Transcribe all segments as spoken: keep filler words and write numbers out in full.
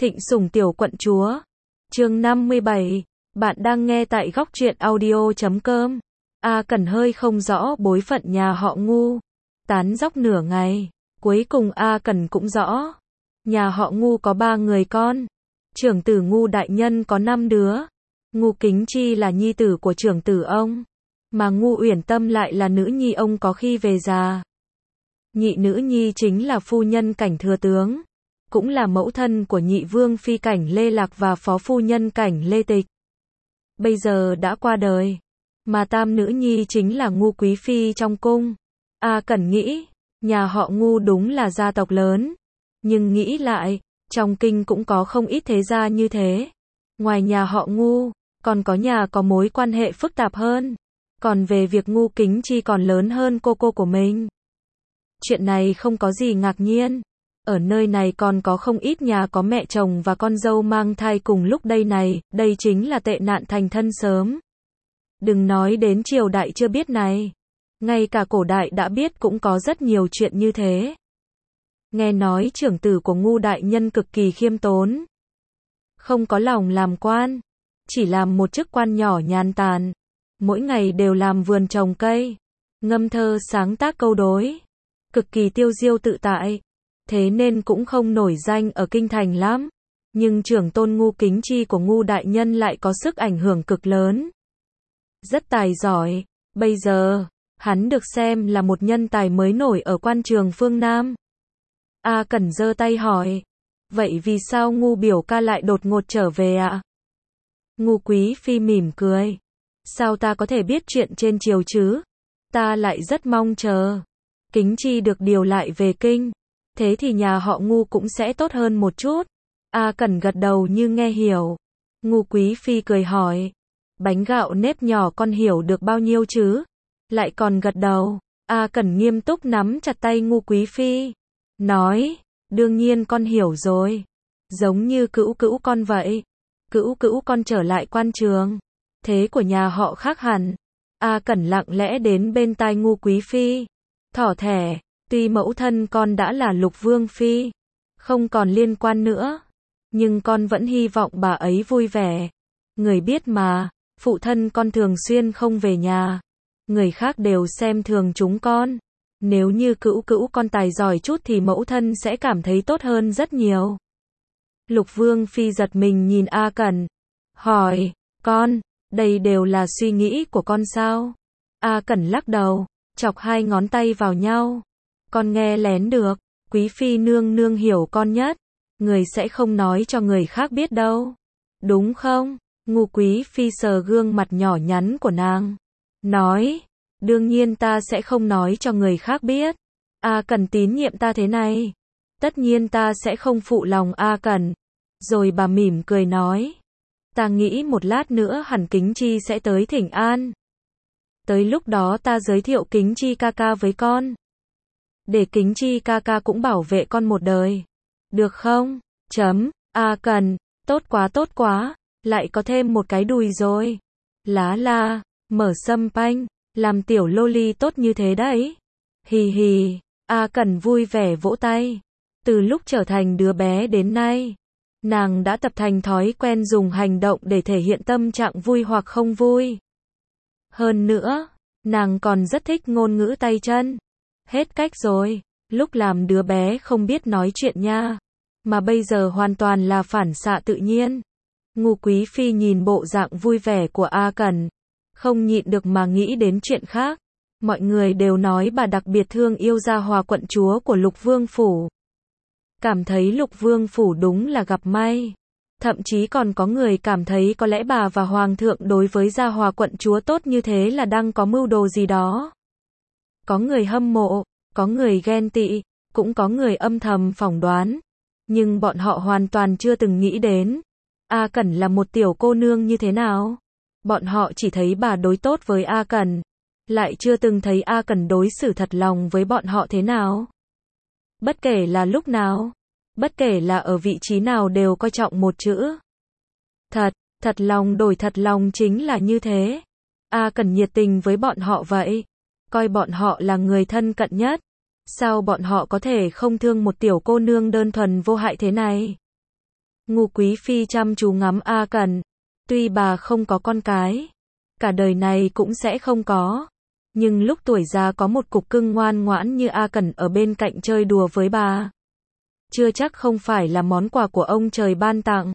Thịnh Sủng tiểu quận chúa. Chương năm mươi bảy. Bạn đang nghe tại góc truyện audio chấm com. A Cẩn hơi không rõ bối phận nhà họ Ngu, tán dóc nửa ngày, cuối cùng A Cẩn cũng rõ. Nhà họ Ngu có ba người con. Trưởng tử Ngu đại nhân có năm đứa. Ngu Kính Chi là nhi tử của trưởng tử ông, mà Ngu Uyển Tâm lại là nữ nhi ông có khi về già. Nhị nữ nhi chính là phu nhân Cảnh thừa tướng, cũng là mẫu thân của nhị vương phi Cảnh Lê Lạc và phó phu nhân Cảnh Lê Tịch. Bây giờ đã qua đời, mà tam nữ nhi chính là Ngu quý phi trong cung. A Cẩn nghĩ, nhà họ Ngu đúng là gia tộc lớn, nhưng nghĩ lại, trong kinh cũng có không ít thế gia như thế. Ngoài nhà họ Ngu, còn có nhà có mối quan hệ phức tạp hơn. Còn về việc Ngu Kính Chi còn lớn hơn cô cô của mình, chuyện này không có gì ngạc nhiên. Ở nơi này còn có không ít nhà có mẹ chồng và con dâu mang thai cùng lúc đây này, đây chính là tệ nạn thành thân sớm. Đừng nói đến triều đại chưa biết này, ngay cả cổ đại đã biết cũng có rất nhiều chuyện như thế. Nghe nói trưởng tử của Ngu đại nhân cực kỳ khiêm tốn, không có lòng làm quan, chỉ làm một chức quan nhỏ nhàn tản, mỗi ngày đều làm vườn trồng cây, ngâm thơ sáng tác câu đối, cực kỳ tiêu diêu tự tại, thế nên cũng không nổi danh ở kinh thành lắm. Nhưng trưởng tôn Ngu Kính Chi của Ngu đại nhân lại có sức ảnh hưởng cực lớn, rất tài giỏi. Bây giờ, hắn được xem là một nhân tài mới nổi ở quan trường phương Nam. A Cẩn giơ tay hỏi, vậy vì sao Ngu biểu ca lại đột ngột trở về ạ? À? Ngu quý phi mỉm cười, sao ta có thể biết chuyện trên triều chứ? Ta lại rất mong chờ Kính Chi được điều lại về kinh, thế thì nhà họ Ngu cũng sẽ tốt hơn một chút. A Cẩn gật đầu như nghe hiểu. Ngu quý phi cười hỏi, bánh gạo nếp nhỏ con hiểu được bao nhiêu chứ? Lại còn gật đầu. A Cẩn nghiêm túc nắm chặt tay Ngu quý phi, nói, đương nhiên con hiểu rồi. Giống như cữu cữu con vậy. Cữu cữu con trở lại quan trường, thế của nhà họ khác hẳn. A Cẩn lặng lẽ đến bên tai Ngu quý phi, thỏ thẻ, tuy mẫu thân con đã là Lục Vương phi, không còn liên quan nữa, nhưng con vẫn hy vọng bà ấy vui vẻ. Người biết mà, phụ thân con thường xuyên không về nhà, người khác đều xem thường chúng con. Nếu như cữu cữu con tài giỏi chút thì mẫu thân sẽ cảm thấy tốt hơn rất nhiều. Lục Vương phi giật mình nhìn A Cẩn, hỏi, con, đây đều là suy nghĩ của con sao? A Cẩn lắc đầu, chọc hai ngón tay vào nhau. Con nghe lén được, quý phi nương nương hiểu con nhất, người sẽ không nói cho người khác biết đâu, đúng không? Ngu quý phi sờ gương mặt nhỏ nhắn của nàng, nói, đương nhiên ta sẽ không nói cho người khác biết. A Cẩn tín nhiệm ta thế này, tất nhiên ta sẽ không phụ lòng A Cẩn. Rồi bà mỉm cười nói, ta nghĩ một lát nữa hẳn Kính Chi sẽ tới thỉnh an. Tới lúc đó ta giới thiệu Kính Chi ca ca với con, để Kính Chi ca ca cũng bảo vệ con một đời, được không? Chấm. A Cẩn, tốt quá tốt quá, lại có thêm một cái đùi rồi. Lá la, mở sâm panh, làm tiểu loli tốt như thế đấy. Hì hì. A Cẩn vui vẻ vỗ tay. Từ lúc trở thành đứa bé đến nay, nàng đã tập thành thói quen dùng hành động để thể hiện tâm trạng vui hoặc không vui. Hơn nữa, nàng còn rất thích ngôn ngữ tay chân. Hết cách rồi, lúc làm đứa bé không biết nói chuyện nha, mà bây giờ hoàn toàn là phản xạ tự nhiên. Ngu quý phi nhìn bộ dạng vui vẻ của A Cẩn, không nhịn được mà nghĩ đến chuyện khác. Mọi người đều nói bà đặc biệt thương yêu Gia Hòa quận chúa của Lục Vương phủ, cảm thấy Lục Vương phủ đúng là gặp may. Thậm chí còn có người cảm thấy có lẽ bà và Hoàng thượng đối với Gia Hòa quận chúa tốt như thế là đang có mưu đồ gì đó. Có người hâm mộ, có người ghen tị, cũng có người âm thầm phỏng đoán. Nhưng bọn họ hoàn toàn chưa từng nghĩ đến A Cẩn là một tiểu cô nương như thế nào. Bọn họ chỉ thấy bà đối tốt với A Cẩn, lại chưa từng thấy A Cẩn đối xử thật lòng với bọn họ thế nào. Bất kể là lúc nào, bất kể là ở vị trí nào đều coi trọng một chữ thật. Thật lòng đổi thật lòng chính là như thế. A Cẩn nhiệt tình với bọn họ vậy, coi bọn họ là người thân cận nhất. Sao bọn họ có thể không thương một tiểu cô nương đơn thuần vô hại thế này? Ngô Quý Phi chăm chú ngắm A Cẩn. Tuy bà không có con cái, cả đời này cũng sẽ không có, nhưng lúc tuổi già có một cục cưng ngoan ngoãn như A Cẩn ở bên cạnh chơi đùa với bà, chưa chắc không phải là món quà của ông trời ban tặng.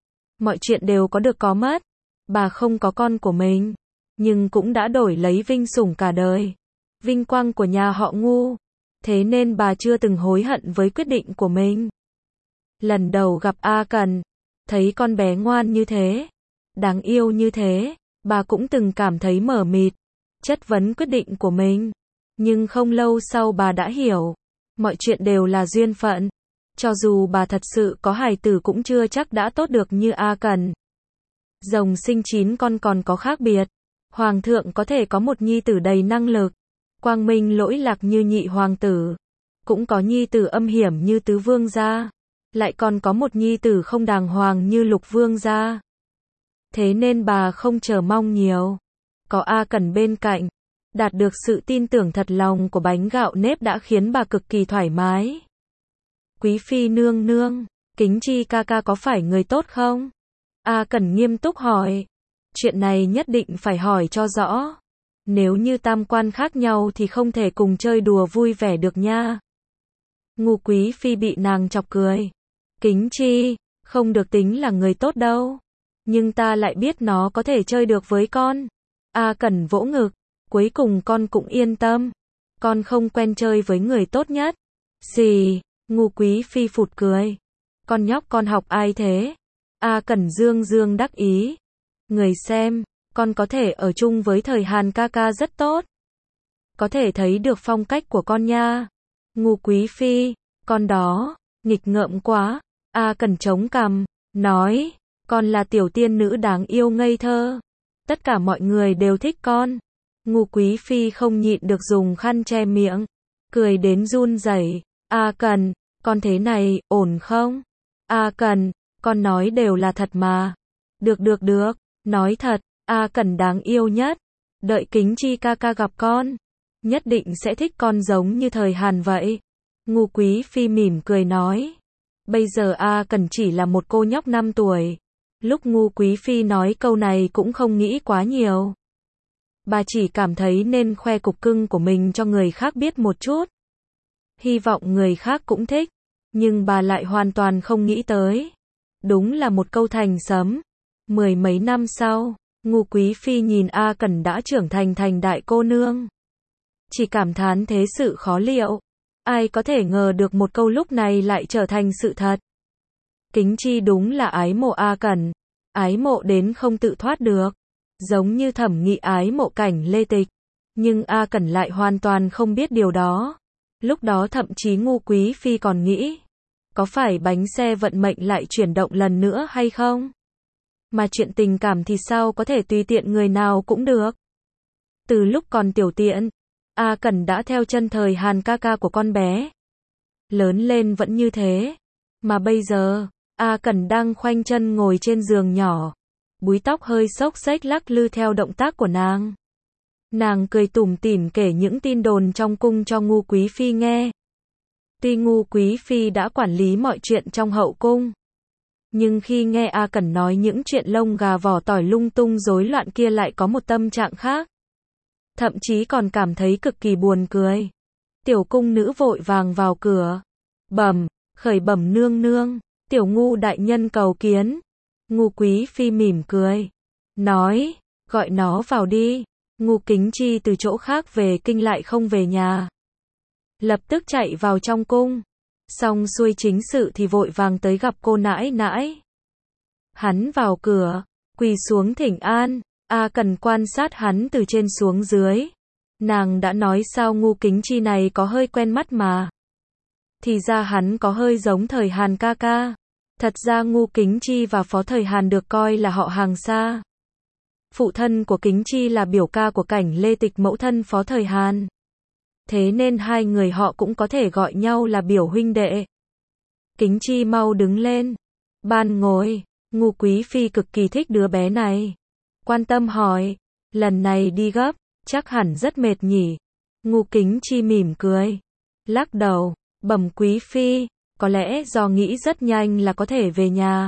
Mọi chuyện đều có được có mất. Bà không có con của mình, nhưng cũng đã đổi lấy vinh sủng cả đời, vinh quang của nhà họ Ngô. Thế nên bà chưa từng hối hận với quyết định của mình. Lần đầu gặp A Cẩn, thấy con bé ngoan như thế, đáng yêu như thế, bà cũng từng cảm thấy mờ mịt, chất vấn quyết định của mình. Nhưng không lâu sau bà đã hiểu, mọi chuyện đều là duyên phận. Cho dù bà thật sự có hài tử cũng chưa chắc đã tốt được như A Cẩn. Rồng sinh chín con còn có khác biệt. Hoàng thượng có thể có một nhi tử đầy năng lực, quang minh lỗi lạc như nhị hoàng tử, cũng có nhi tử âm hiểm như tứ vương gia, lại còn có một nhi tử không đàng hoàng như lục vương gia. Thế nên bà không chờ mong nhiều. Có A Cẩn bên cạnh, đạt được sự tin tưởng thật lòng của bánh gạo nếp đã khiến bà cực kỳ thoải mái. Quý Phi nương nương, Kính Chi ca ca có phải người tốt không? A Cẩn nghiêm túc hỏi. Chuyện này nhất định phải hỏi cho rõ. Nếu như tam quan khác nhau thì không thể cùng chơi đùa vui vẻ được nha. Ngô Quý Phi bị nàng chọc cười. Kính Chi, không được tính là người tốt đâu. Nhưng ta lại biết nó có thể chơi được với con. A Cẩn vỗ ngực. Cuối cùng con cũng yên tâm. Con không quen chơi với người tốt nhất. Xì, Ngô Quý Phi phụt cười. Con nhóc con học ai thế? A Cẩn dương dương đắc ý. Người xem, con có thể ở chung với Thời Hàn ca ca rất tốt. Có thể thấy được phong cách của con nha. Ngô Quý Phi, con đó, nghịch ngợm quá. A Cẩn chống cằm, nói, con là tiểu tiên nữ đáng yêu ngây thơ. Tất cả mọi người đều thích con. Ngô Quý Phi không nhịn được dùng khăn che miệng, cười đến run rẩy. A Cẩn, con thế này, ổn không? A Cẩn, con nói đều là thật mà. Được được được, nói thật, A Cẩn đáng yêu nhất. Đợi Kính Chi ca ca gặp con, nhất định sẽ thích con giống như Thời Hàn vậy. Ngô Quý Phi mỉm cười nói. Bây giờ A Cẩn chỉ là một cô nhóc năm tuổi. Lúc Ngô Quý Phi nói câu này cũng không nghĩ quá nhiều. Bà chỉ cảm thấy nên khoe cục cưng của mình cho người khác biết một chút. Hy vọng người khác cũng thích. Nhưng bà lại hoàn toàn không nghĩ tới. Đúng là một câu thành sấm. Mười mấy năm sau, Ngô Quý Phi nhìn A Cẩn đã trưởng thành thành đại cô nương. Chỉ cảm thán thế sự khó liệu. Ai có thể ngờ được một câu lúc này lại trở thành sự thật. Kính Chi đúng là ái mộ A Cẩn. Ái mộ đến không tự thoát được. Giống như Thẩm Nghị ái mộ Cảnh Lê Tịch. Nhưng A Cẩn lại hoàn toàn không biết điều đó. Lúc đó thậm chí Ngô Quý Phi còn nghĩ, có phải bánh xe vận mệnh lại chuyển động lần nữa hay không? Mà chuyện tình cảm thì sao có thể tùy tiện người nào cũng được. Từ lúc còn tiểu tiện, A Cẩn đã theo chân Thời Hàn ca ca của con bé. Lớn lên vẫn như thế. Mà bây giờ, A Cẩn đang khoanh chân ngồi trên giường nhỏ. Búi tóc hơi xốc xếch lắc lư theo động tác của nàng. Nàng cười tủm tỉm kể những tin đồn trong cung cho Ngô Quý Phi nghe. Tuy Ngô Quý Phi đã quản lý mọi chuyện trong hậu cung, nhưng khi nghe A Cẩn nói những chuyện lông gà vỏ tỏi lung tung rối loạn kia lại có một tâm trạng khác. Thậm chí còn cảm thấy cực kỳ buồn cười. Tiểu cung nữ vội vàng vào cửa. Bẩm, khởi bẩm nương nương, tiểu Ngô đại nhân cầu kiến. Ngô Quý Phi mỉm cười, nói, gọi nó vào đi. Ngô Kính Chi từ chỗ khác về kinh lại không về nhà. Lập tức chạy vào trong cung. Xong xuôi chính sự thì vội vàng tới gặp cô nãi nãi. Hắn vào cửa, quỳ xuống thỉnh an. A Cẩn quan sát hắn từ trên xuống dưới. Nàng đã nói sao Ngô Kính Chi này có hơi quen mắt mà. Thì ra hắn có hơi giống Thời Hàn ca ca. Thật ra Ngô Kính Chi và Phó Thời Hàn được coi là họ hàng xa. Phụ thân của Kính Chi là biểu ca của Cảnh Lê Tịch, mẫu thân Phó Thời Hàn. Thế nên hai người họ cũng có thể gọi nhau là biểu huynh đệ. Kính Chi mau đứng lên. Ban ngồi. Ngô Quý Phi cực kỳ thích đứa bé này. Quan tâm hỏi. Lần này đi gấp, chắc hẳn rất mệt nhỉ. Ngô Kính Chi mỉm cười. Lắc đầu. Bẩm Quý Phi, có lẽ do nghĩ rất nhanh là có thể về nhà.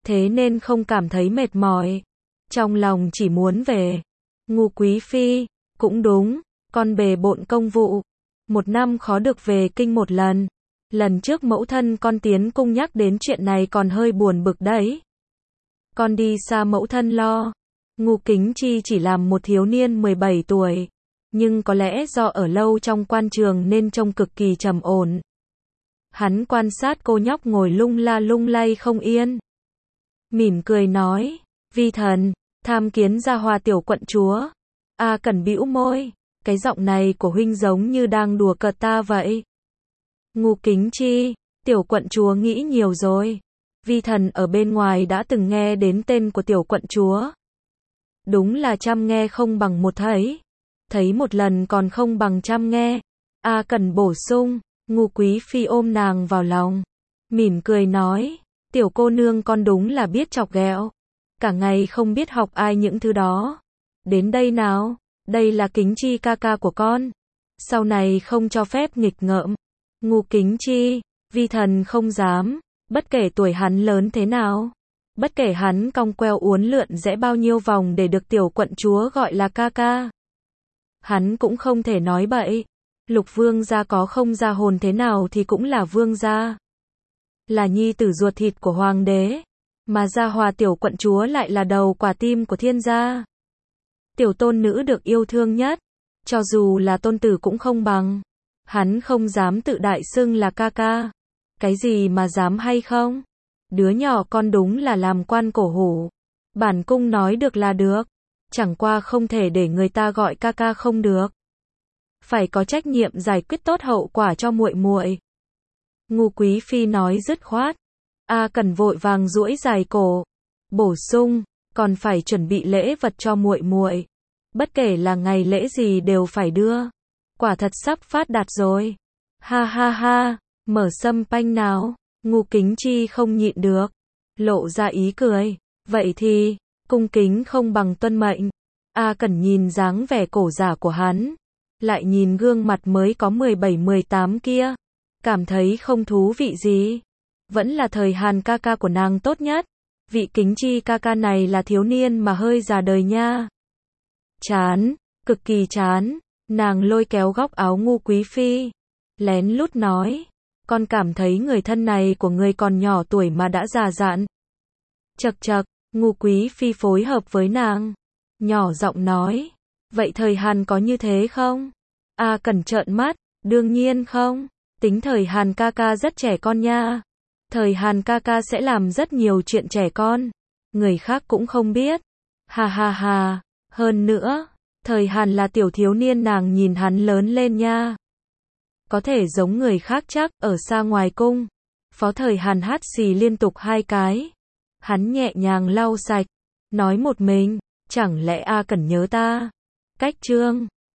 thế nên không cảm thấy mệt mỏi. Trong lòng chỉ muốn về. Ngu Quý Phi, cũng đúng, con bề bộn công vụ. Một năm khó được về kinh một lần. Lần trước mẫu thân con tiến cung nhắc đến chuyện này còn hơi buồn bực đấy. Con đi xa mẫu thân lo. Ngu Kính Chi chỉ làm một thiếu niên mười bảy tuổi. Nhưng có lẽ do ở lâu trong quan trường nên trông cực kỳ trầm ổn. Hắn quan sát cô nhóc ngồi lung la lung lay không yên. Mỉm cười nói, vi thần, tham kiến Gia Hòa tiểu quận chúa. A Cẩn bĩu môi, cái giọng này của huynh giống như đang đùa cợt ta vậy. Ngu Kính Chi, tiểu quận chúa nghĩ nhiều rồi. Vi thần ở bên ngoài đã từng nghe đến tên của tiểu quận chúa. Đúng là trăm nghe không bằng một thấy. Thấy một lần còn không bằng trăm nghe. A Cẩn bổ sung, Ngu Quý Phi ôm nàng vào lòng. Mỉm cười nói, tiểu cô nương con đúng là biết chọc ghẹo. Cả ngày không biết học ai những thứ đó. Đến đây nào, đây là Kính Chi ca ca của con. Sau này không cho phép nghịch ngợm. Ngu Kính Chi, vi thần không dám, bất kể tuổi hắn lớn thế nào. Bất kể hắn cong queo uốn lượn rẽ bao nhiêu vòng để được tiểu quận chúa gọi là ca ca. Hắn cũng không thể nói bậy. Lục vương gia có không ra hồn thế nào thì cũng là vương gia. Là nhi tử ruột thịt của hoàng đế. Mà Gia Hòa tiểu quận chúa lại là đầu quả tim của thiên gia. Tiểu tôn nữ được yêu thương nhất. Cho dù là tôn tử cũng không bằng. Hắn không dám tự đại xưng là ca ca. Cái gì mà dám hay không? Đứa nhỏ con đúng là làm quan cổ hủ. Bản cung nói được là được. Chẳng qua không thể để người ta gọi ca ca không được. Phải có trách nhiệm giải quyết tốt hậu quả cho muội muội. Ngu Quý Phi nói dứt khoát. A Cẩn vội vàng duỗi dài cổ. Bổ sung, còn phải chuẩn bị lễ vật cho muội muội. Bất kể là ngày lễ gì đều phải đưa. Quả thật sắp phát đạt rồi. Ha ha ha, mở sâm panh nào. Ngu Kính Chi không nhịn được. Lộ ra ý cười. Vậy thì, cung kính không bằng tuân mệnh. A Cẩn nhìn dáng vẻ cổ giả của hắn. Lại nhìn gương mặt mới có mười bảy mười tám kia. Cảm thấy không thú vị gì. Vẫn là thời Hàn ca ca của nàng tốt nhất. Vị Kính Chi ca ca này là thiếu niên mà hơi già đời nha. Chán, cực kỳ chán. Nàng lôi kéo góc áo Ngu Quý Phi. Lén lút nói. Con cảm thấy người thân này của người còn nhỏ tuổi mà đã già dặn. Chậc chậc, Ngu Quý Phi phối hợp với nàng. Nhỏ giọng nói. Vậy thời Hàn có như thế không? A Cẩn trợn mắt. Đương nhiên không. Tính thời Hàn ca ca rất trẻ con nha. Thời Hàn ca ca sẽ làm rất nhiều chuyện trẻ con. Người khác cũng không biết. Ha ha ha. Hơn nữa, thời Hàn là tiểu thiếu niên nàng nhìn hắn lớn lên nha. Có thể giống người khác chắc, ở xa ngoài cung. Phó thời Hàn hát xì liên tục hai cái. Hắn nhẹ nhàng lau sạch. Nói một mình, chẳng lẽ A Cẩn nhớ ta? Cách trương.